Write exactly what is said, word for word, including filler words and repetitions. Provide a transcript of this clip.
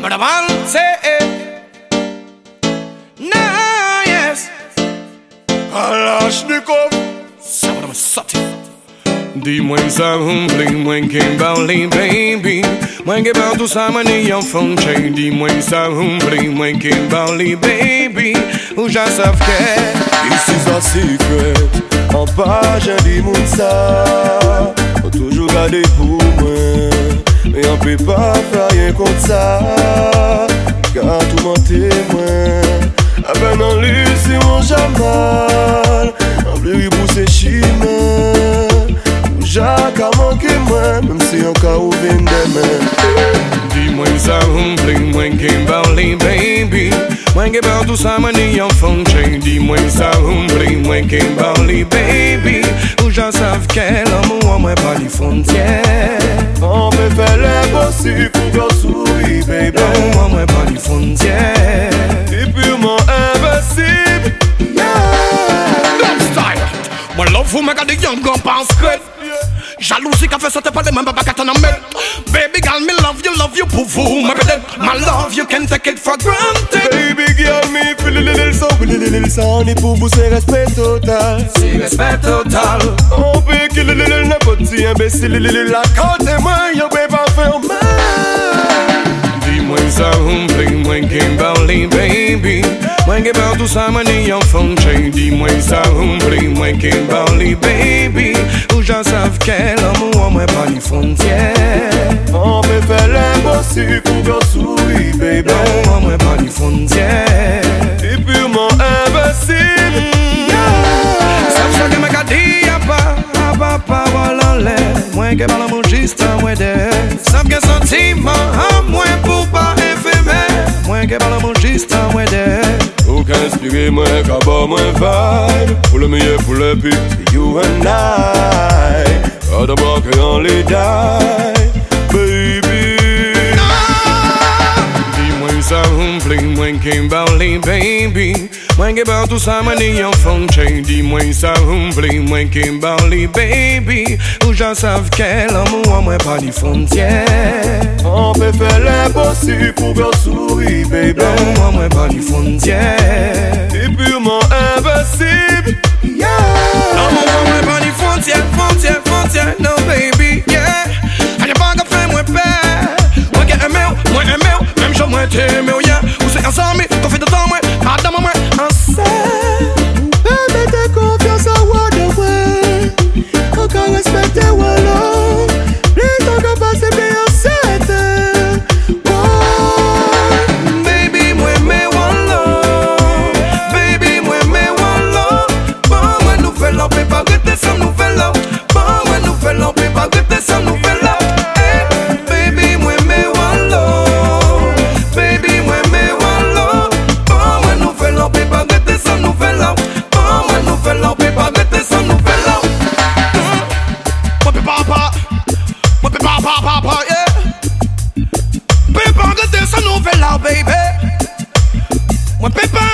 but I want say nah, yes. Kalashnikov, ça va me sortir. Dis-moi ça, dis-moi qu'est parler, baby. Moi qui parle tout ça, manie en fontaine. Dis-moi ça, dis-moi qu'est parler, baby. Ou j'en savent que this is a secret. En page, dis moi ça. Faut toujours garder pour moi. Mais on peut pas faire rien contre ça. Car tout mon témoin. À peine en lui, si on jamal. En plus, il pousse chimère. Jacques a manqué moi, même si on a ouvert des mains. dis-moi ça, dis-moi qu'est parler, baby. Moi qui parle tout ça, manie en fontaine. Dis-moi ça, dis-moi qu'est parler, baby. Ou j'en savent quel amour, moi pas les frontières. On peut faire l'impossible pour qu'on sourit, baby. Moi, moi pas les frontières. C'est purement invincible. Dumb style. Moi love vous make a the young gun pass great. Jalousie qu'a fait sauter par les mêmes babas qu'à baby girl, me love you, love you pour vous. My baby, my love, you can take it for granted. Baby girl, me feel a little so, feel a little sound. Et pour vous c'est respect total. C'est respect total. On peut qu'il a little n'importe qui imbécile. La côte et moi, y'a pas faire mal. Dis-moi ça, dis-moi qu'est parler, baby. Moi qui parle tout ça, manie en fontaine. Dis-moi ça, dis-moi qu'est parler, baby. Ou j'en savent quel amour, moi pas les frontières. On peut faire l'impossible pour qu'on sourit, baby. Moi, moi pas les frontières. C'est purement invincible. Sauf ça que m'a dit, y'a pas, y'a pas parole en l'air. Moi qui parle mon juste à moi d'air. Sauf que sentiment à moi pour pas éphémère. Moi qui parle mon juste à moi d'air. Aucun inspiré, moi, qu'à moi vibe. Pour le meilleur, pour le pire, you and I. Pas de bras que on les die, baby. Dis-moi ça, dis-moi qu'est parler, baby. Moi qui parle tout ça, manie en fontaine. Dis-moi ça, dis-moi qu'est parler, baby. Ou j'en savent quel amour, moi pas les frontières. On peut faire l'impossible pour qu'on sourit, baby. Moi, moi pas les frontières. C'est purement invincible. Yeah. Non, moi, moi pas les frontières, frontières, frontières. No, baby, yeah. And y'a pas qu'à faire moi père. Moi qui aimé, moi aimé, même chose moi t'aimé, yeah. Ou c'est ensemble, qu'on fait de temps, moi, madame, moi, ensemble. Baby, t'as confiance à moi de moi. Encore respecter Wallo. Les temps qu'on passe bien en sept. Baby, moi, mais Wallo. Baby, moi, mais Wallo. Bon, moi, nous fait l'en pas arrêter sans nous faire l'en. Bon, moi, nous fait l'en pas arrêter sans nous faire l'en. Baby, moi, mais Wallo. Baby, moi, mais Wallo. Bon, moi, nous fait l'en pas arrêter sans nous faire l'en. Bon, moi, nous fait l'en pas arrêter sans nous faire l'en. Moi, papa, moi, papa, papa, papa, yeah. Papa, arrêter sans nous faire l'en, baby. Moi, papa.